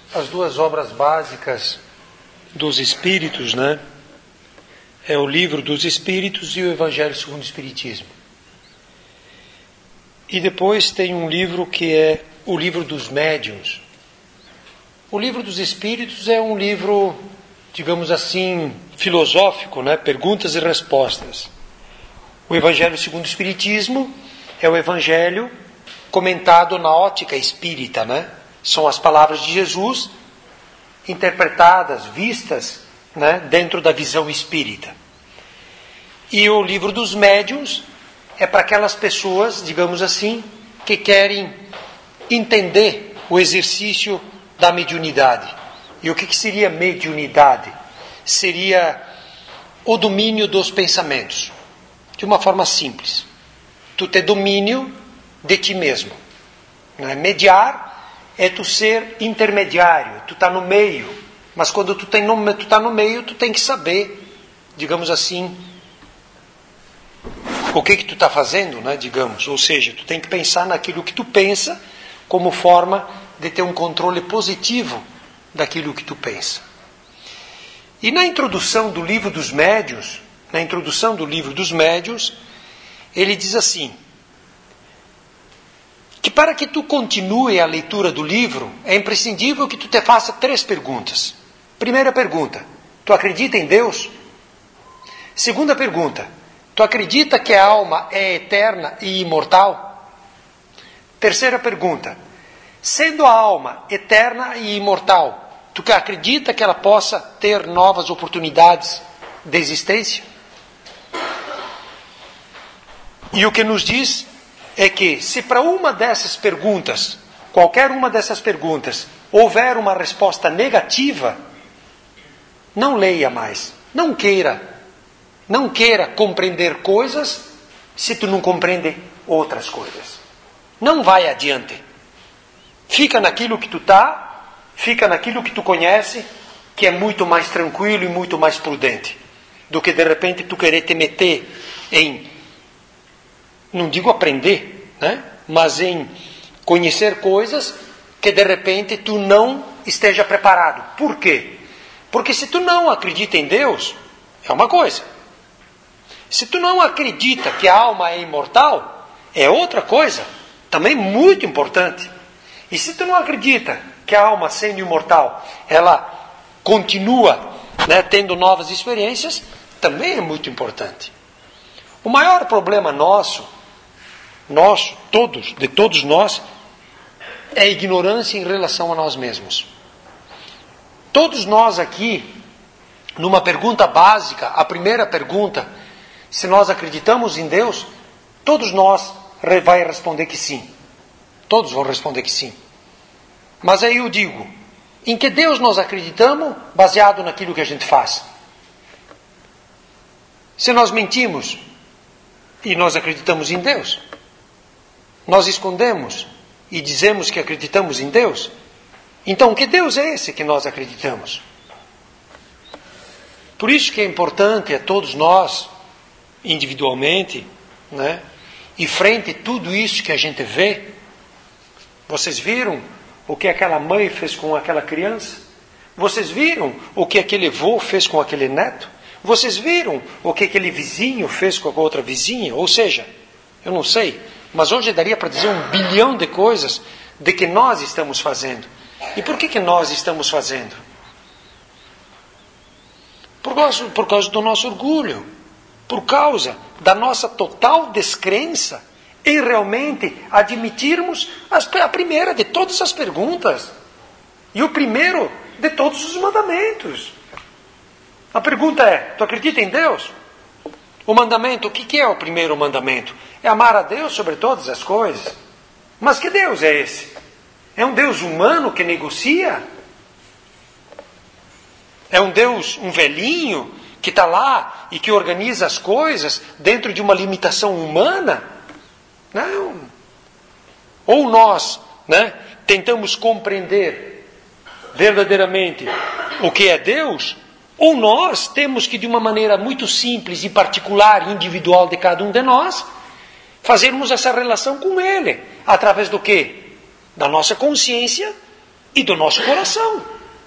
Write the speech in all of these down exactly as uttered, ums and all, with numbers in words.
as duas obras básicas dos Espíritos, né? É o Livro dos Espíritos e o Evangelho segundo o Espiritismo. E depois tem um livro que é o Livro dos Médiuns. O Livro dos Espíritos é um livro, digamos assim, filosófico, né? Perguntas e respostas. O Evangelho segundo o Espiritismo é o Evangelho comentado na ótica espírita, né? São as palavras de Jesus interpretadas, vistas, né, dentro da visão espírita. E o Livro dos Médiuns é para aquelas pessoas, digamos assim, que querem entender o exercício da mediunidade. E o que, que seria mediunidade? Seria o domínio dos pensamentos. De uma forma simples. Tu ter domínio de ti mesmo. Né? Mediar é tu ser intermediário, tu está no meio. Mas quando tu está no, tu tá no meio, tu tem que saber, digamos assim, o que que tu está fazendo, né, digamos. Ou seja, tu tem que pensar naquilo que tu pensa como forma de ter um controle positivo daquilo que tu pensa. E na introdução do Livro dos Médiuns, na introdução do Livro dos Médiuns, ele diz assim, que para que tu continue a leitura do livro, é imprescindível que tu te faça três perguntas. Primeira pergunta, tu acredita em Deus? Segunda pergunta, tu acredita que a alma é eterna e imortal? Terceira pergunta, sendo a alma eterna e imortal, tu acredita que ela possa ter novas oportunidades de existência? E o que nos diz é que se para uma dessas perguntas, qualquer uma dessas perguntas, houver uma resposta negativa, não leia mais, não queira, não queira compreender coisas se tu não compreende outras coisas. Não vai adiante. Fica naquilo que tu está, fica naquilo que tu conhece, que é muito mais tranquilo e muito mais prudente, do que de repente tu querer te meter em, não digo aprender, né? Mas em conhecer coisas que de repente tu não esteja preparado. Por quê? Porque se tu não acredita em Deus, é uma coisa. Se tu não acredita que a alma é imortal, é outra coisa, também muito importante. E se tu não acredita que a alma, sendo imortal, ela continua, né, tendo novas experiências, também é muito importante. O maior problema nosso, nosso, todos, de todos nós, é a ignorância em relação a nós mesmos. Todos nós aqui, numa pergunta básica, a primeira pergunta, se nós acreditamos em Deus, todos nós vai responder que sim. Todos vão responder que sim. Mas aí eu digo, em que Deus nós acreditamos baseado naquilo que a gente faz? Se nós mentimos e nós acreditamos em Deus, nós escondemos e dizemos que acreditamos em Deus, então que Deus é esse que nós acreditamos? Por isso que é importante a todos nós, individualmente, né, e frente a tudo isso que a gente vê, vocês viram o que aquela mãe fez com aquela criança? Vocês viram o que aquele avô fez com aquele neto? Vocês viram o que aquele vizinho fez com a outra vizinha? Ou seja, eu não sei, mas hoje daria para dizer um bilhão de coisas de que nós estamos fazendo. E por que que nós estamos fazendo? Por causa, por causa do nosso orgulho, por causa da nossa total descrença em realmente admitirmos as, a primeira de todas as perguntas e o primeiro de todos os mandamentos. A pergunta é, tu acredita em Deus? O mandamento, o que que é o primeiro mandamento? É amar a Deus sobre todas as coisas. Mas que Deus é esse? É um Deus humano que negocia? É um Deus, um velhinho, que está lá e que organiza as coisas dentro de uma limitação humana? Não. Ou nós, né, tentamos compreender verdadeiramente o que é Deus, ou nós temos que, de uma maneira muito simples e particular, individual de cada um de nós, fazermos essa relação com Ele. Através do quê? Da nossa consciência e do nosso coração.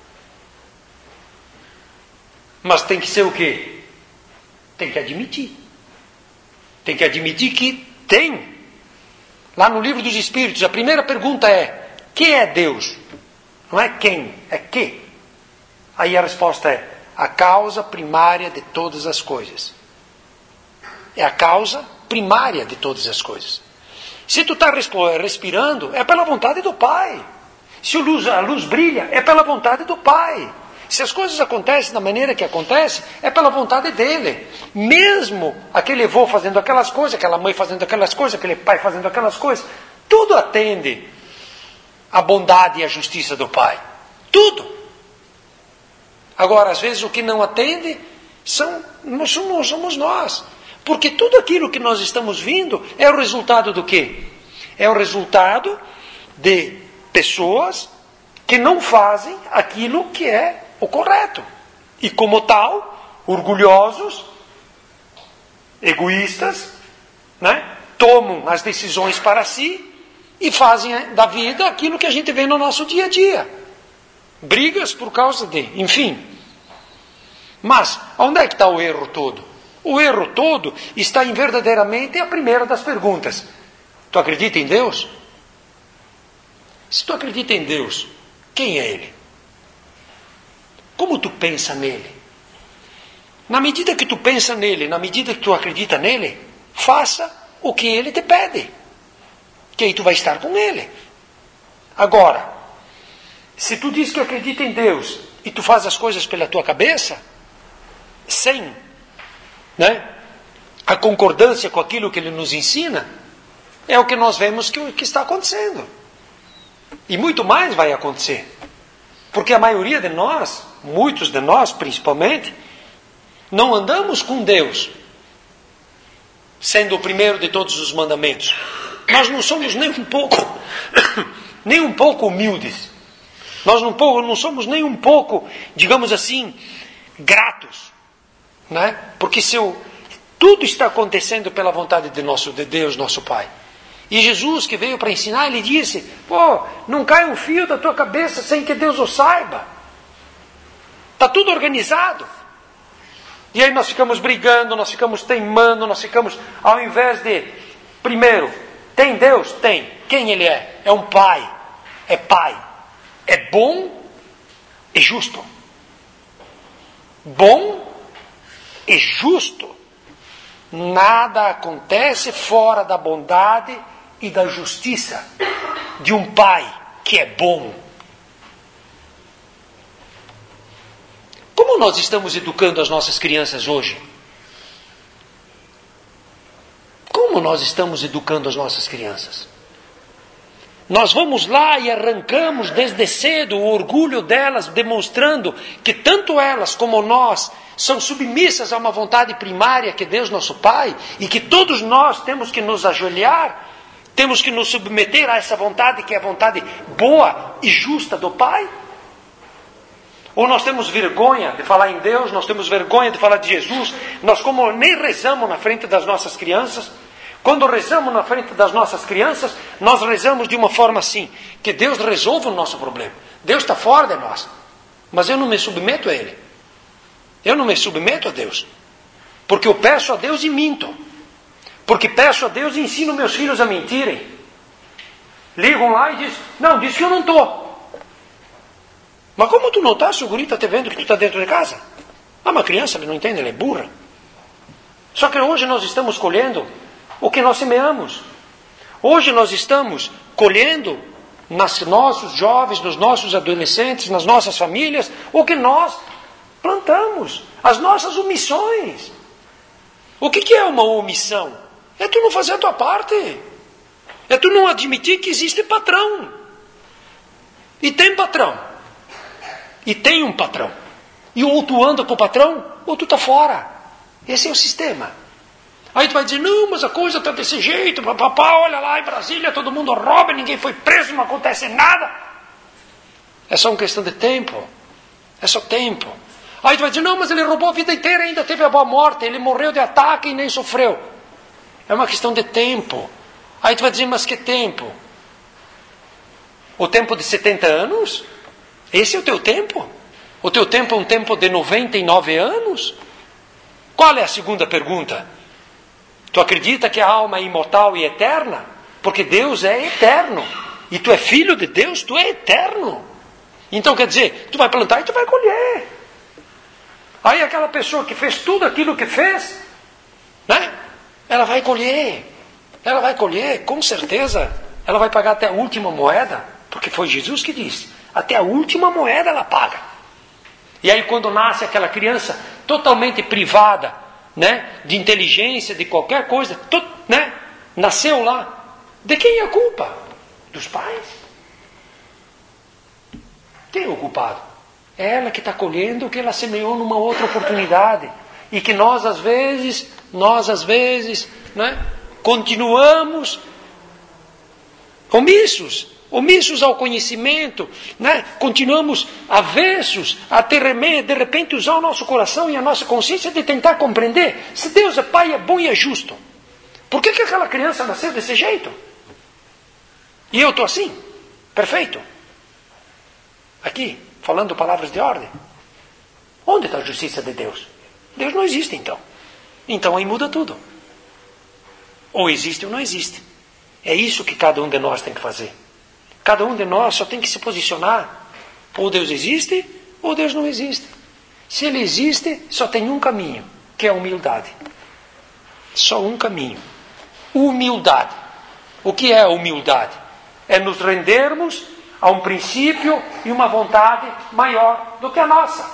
Mas tem que ser o quê? Tem que admitir. Tem que admitir que tem. Lá no livro dos Espíritos, a primeira pergunta é: que é Deus? Não é quem, é que. Aí a resposta é: a causa primária de todas as coisas. É a causa primária de todas as coisas. Se tu está respirando, é pela vontade do Pai. Se a luz, a luz brilha, é pela vontade do Pai. Se as coisas acontecem da maneira que acontecem, é pela vontade dele. Mesmo aquele avô fazendo aquelas coisas, aquela mãe fazendo aquelas coisas, aquele pai fazendo aquelas coisas, tudo atende à bondade e à justiça do Pai. Tudo. Agora, às vezes o que não atende são, não somos, somos nós. Porque tudo aquilo que nós estamos vindo é o resultado do quê? É o resultado de pessoas que não fazem aquilo que é o correto. E como tal, orgulhosos, egoístas, né? Tomam as decisões para si e fazem da vida aquilo que a gente vê no nosso dia a dia. Brigas por causa de, enfim. Mas, onde é que está o erro todo? O erro todo está em verdadeiramente a primeira das perguntas. Tu acredita em Deus? Se tu acredita em Deus, quem é Ele? Como tu pensa nele? Na medida que tu pensa nele, na medida que tu acredita nele, faça o que ele te pede. Que aí tu vai estar com ele. Agora, se tu diz que acredita em Deus e tu faz as coisas pela tua cabeça, sem, né, a concordância com aquilo que ele nos ensina, é o que nós vemos que, que está acontecendo. E muito mais vai acontecer. Porque a maioria de nós, muitos de nós principalmente, não andamos com Deus, sendo o primeiro de todos os mandamentos. Nós não somos nem um pouco, nem um pouco humildes. Nós não, não somos nem um pouco, digamos assim, gratos. Né? Porque se eu, tudo está acontecendo pela vontade de, nosso, de Deus, nosso Pai. E Jesus, que veio para ensinar, ele disse: pô, não cai um fio da tua cabeça sem que Deus o saiba. Está tudo organizado. E aí nós ficamos brigando, nós ficamos teimando, nós ficamos, ao invés de, primeiro, tem Deus? Tem. Quem Ele é? É um Pai. É Pai. É bom e justo. Bom e justo. Nada acontece fora da bondade e da justiça de um Pai que é bom. Como nós estamos educando as nossas crianças hoje? Como nós estamos educando as nossas crianças? Nós vamos lá e arrancamos desde cedo o orgulho delas, demonstrando que tanto elas como nós são submissas a uma vontade primária que é Deus nosso Pai, e que todos nós temos que nos ajoelhar, temos que nos submeter a essa vontade que é a vontade boa e justa do Pai? Ou nós temos vergonha de falar em Deus, nós temos vergonha de falar de Jesus, nós como nem rezamos na frente das nossas crianças. Quando rezamos na frente das nossas crianças, nós rezamos de uma forma assim, que Deus resolva o nosso problema. Deus está fora de nós, mas eu não me submeto a Ele. Eu não me submeto a Deus, porque eu peço a Deus e minto. Porque peço a Deus e ensino meus filhos a mentirem. Ligam lá e dizem: não, diz que eu não estou. Mas como tu não está, se o guri está te vendo que tu está dentro de casa? Ah, uma criança, ele não entende, ele é burra. Só que hoje nós estamos colhendo o que nós semeamos. Hoje nós estamos colhendo nos nossos jovens, nos nossos adolescentes, nas nossas famílias, o que nós plantamos, as nossas omissões. O que, que é uma omissão? É tu não fazer a tua parte. É tu não admitir que existe patrão. E tem patrão. E tem um patrão. E ou tu anda com o patrão, ou tu está fora. Esse é o sistema. Aí tu vai dizer: não, mas a coisa está desse jeito, papá, olha lá em Brasília, todo mundo rouba, ninguém foi preso, não acontece nada. É só uma questão de tempo. É só tempo. Aí tu vai dizer: não, mas ele roubou a vida inteira e ainda teve a boa morte, ele morreu de ataque e nem sofreu. É uma questão de tempo. Aí tu vai dizer: mas que tempo? O tempo de setenta anos? Esse é o teu tempo? O teu tempo é um tempo de noventa e nove anos? Qual é a segunda pergunta? Tu acredita que a alma é imortal e eterna? Porque Deus é eterno. E tu é filho de Deus, tu é eterno. Então quer dizer, tu vai plantar e tu vai colher. Aí aquela pessoa que fez tudo aquilo que fez, né? Ela vai colher. Ela vai colher, com certeza. Ela vai pagar até a última moeda. Porque foi Jesus que disse. Até a última moeda ela paga. E aí quando nasce aquela criança totalmente privada, né, de inteligência, de qualquer coisa, to, né, nasceu lá. De quem é a culpa? Dos pais. Quem é o culpado? É ela que está colhendo o que ela semeou numa outra oportunidade. E que nós às vezes, nós às vezes, né, continuamos omissos. Omissos ao conhecimento, né? Continuamos avessos a ter, de repente usar o nosso coração e a nossa consciência de tentar compreender. Se Deus é Pai, é bom e é justo, por que, que aquela criança nasceu desse jeito? E eu estou assim? Perfeito. Aqui, falando palavras de ordem. Onde está a justiça de Deus? Deus não existe então. Então aí muda tudo. Ou existe ou não existe. É isso que cada um de nós tem que fazer. Cada um de nós só tem que se posicionar. Ou Deus existe, ou Deus não existe. Se Ele existe, só tem um caminho, que é a humildade. Só um caminho. Humildade. O que é a humildade? É nos rendermos a um princípio e uma vontade maior do que a nossa.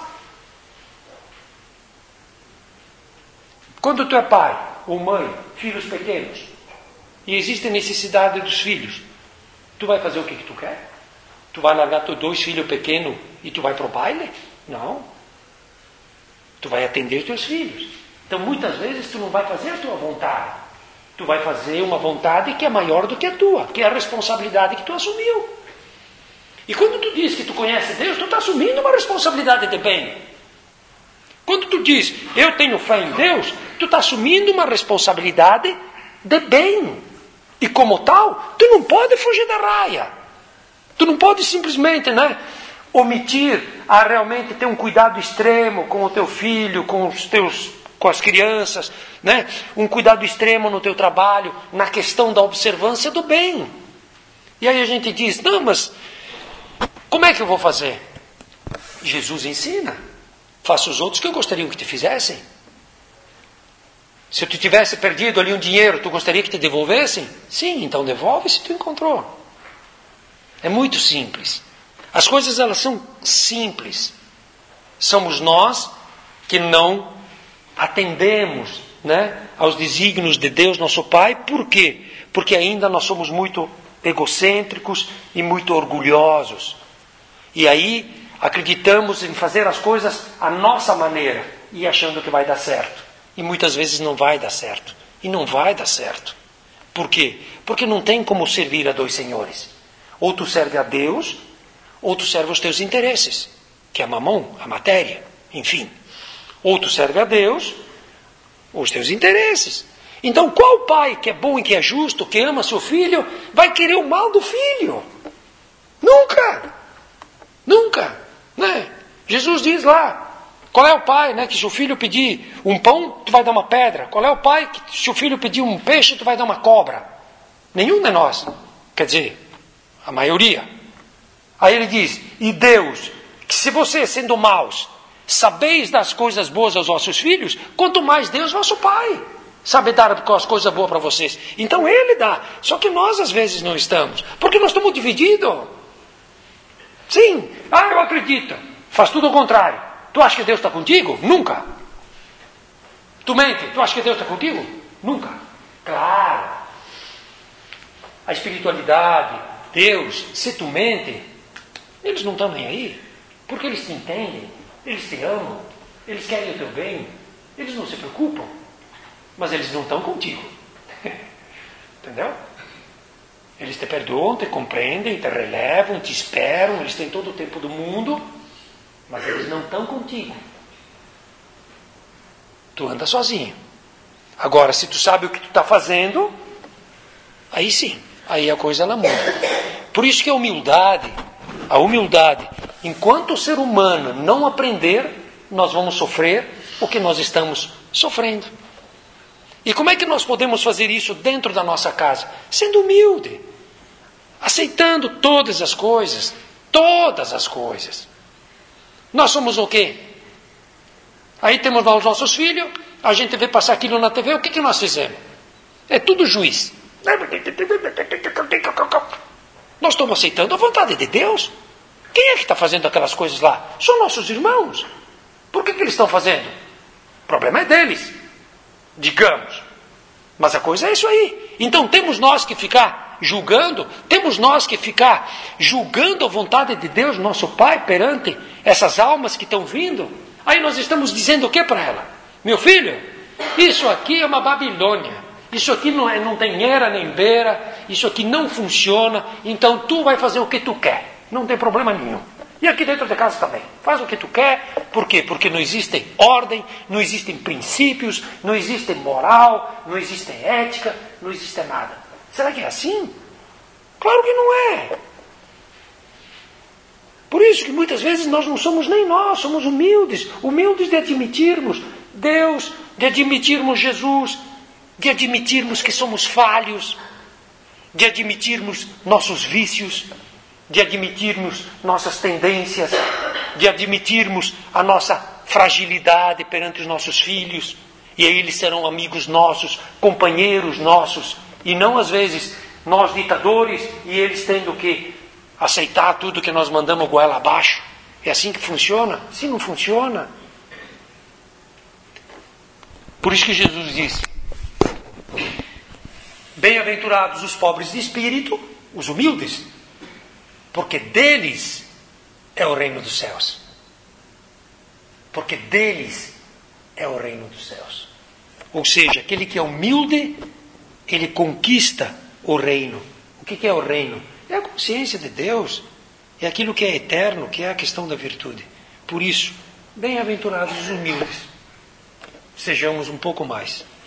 Quando tu é pai ou mãe, filhos pequenos, e existe necessidade dos filhos, tu vai fazer o que, que tu quer? Tu vai largar teus dois filhos pequenos e tu vai para o baile? Não. Tu vai atender os teus filhos. Então muitas vezes tu não vai fazer a tua vontade. Tu vai fazer uma vontade que é maior do que a tua, que é a responsabilidade que tu assumiu. E quando tu diz que tu conhece Deus, tu está assumindo uma responsabilidade de bem. Quando tu diz, eu tenho fé em Deus, tu está assumindo uma responsabilidade de bem. E como tal, tu não pode fugir da raia. Tu não pode simplesmente, né, omitir a realmente ter um cuidado extremo com o teu filho, com os teus, com as crianças, né? Um cuidado extremo no teu trabalho, na questão da observância do bem. E aí a gente diz, não, mas como é que eu vou fazer? Jesus ensina. Faça os outros que eu gostaria que te fizessem. Se tu tivesse perdido ali um dinheiro, tu gostaria que te devolvessem? Sim, então devolve se tu encontrou. É muito simples. As coisas, elas são simples. Somos nós que não atendemos, né, aos desígnios de Deus, nosso Pai. Por quê? Porque ainda nós somos muito egocêntricos e muito orgulhosos. E aí acreditamos em fazer as coisas à nossa maneira e achando que vai dar certo. E muitas vezes não vai dar certo. E não vai dar certo. Por quê? Porque não tem como servir a dois senhores. Ou tu serve a Deus, ou tu serve os teus interesses, que é a mamão, a matéria, enfim. Ou tu serve a Deus, ou os teus interesses. Então qual pai que é bom e que é justo, que ama seu filho, vai querer o mal do filho? Nunca! Nunca! Né? Jesus diz lá, qual é o pai, né, que se o filho pedir um pão, tu vai dar uma pedra? Qual é o pai que se o filho pedir um peixe, tu vai dar uma cobra? Nenhum de nós. Quer dizer, a maioria. Aí ele diz, e Deus, que se vocês, sendo maus, sabeis das coisas boas aos vossos filhos, quanto mais Deus, vosso Pai, sabe dar as coisas boas para vocês. Então Ele dá. Só que nós, às vezes, não estamos. Porque nós estamos divididos. Sim. Ah, eu acredito. Faz tudo ao contrário. Tu acha que Deus está contigo? Nunca. Tu mente? Tu acha que Deus está contigo? Nunca. Claro. A espiritualidade, Deus, se tu mente, eles não estão nem aí. Porque eles te entendem, eles te amam, eles querem o teu bem, eles não se preocupam. Mas eles não estão contigo. Entendeu? Eles te perdoam, te compreendem, te relevam, te esperam, eles têm todo o tempo do mundo, mas eles não estão contigo. Tu anda sozinho. Agora, se tu sabe o que tu está fazendo, aí sim, aí a coisa ela muda. Por isso que a humildade, a humildade enquanto o ser humano não aprender, nós vamos sofrer o que nós estamos sofrendo. E como é que nós podemos fazer isso dentro da nossa casa? Sendo humilde, aceitando todas as coisas, todas as coisas. Nós somos o quê? Aí temos lá os nossos filhos, a gente vê passar aquilo na T V, o que, que nós fizemos? É tudo juiz. Nós estamos aceitando a vontade de Deus. Quem é que está fazendo aquelas coisas lá? São nossos irmãos. Por que, que eles estão fazendo? O problema é deles, digamos. Mas a coisa é isso aí. Então temos nós que ficar julgando, temos nós que ficar julgando a vontade de Deus, nosso Pai, perante essas almas que estão vindo. Aí nós estamos dizendo o que para ela? Meu filho, isso aqui é uma Babilônia. Isso aqui não, é, não tem era nem beira, isso aqui não funciona, então tu vai fazer o que tu quer, não tem problema nenhum. E aqui dentro de casa também, faz o que tu quer, por quê? Porque não existe ordem, não existem princípios, não existe moral, não existe ética, não existe nada. Será que é assim? Claro que não é. Por isso que muitas vezes nós não somos nem nós, somos humildes, humildes de admitirmos Deus, de admitirmos Jesus, de admitirmos que somos falhos, de admitirmos nossos vícios, de admitirmos nossas tendências, de admitirmos a nossa fragilidade perante os nossos filhos, e aí eles serão amigos nossos, companheiros nossos, e não às vezes nós ditadores, e eles tendo que aceitar tudo que nós mandamos goela abaixo. É assim que funciona? Assim não funciona. Por isso que Jesus disse: bem-aventurados os pobres de espírito, os humildes, porque deles é o reino dos céus. Porque deles é o reino dos céus. Ou seja, aquele que é humilde, ele conquista o reino. O que é o reino? É a consciência de Deus. É aquilo que é eterno, que é a questão da virtude. Por isso, bem-aventurados os humildes. Sejamos um pouco mais.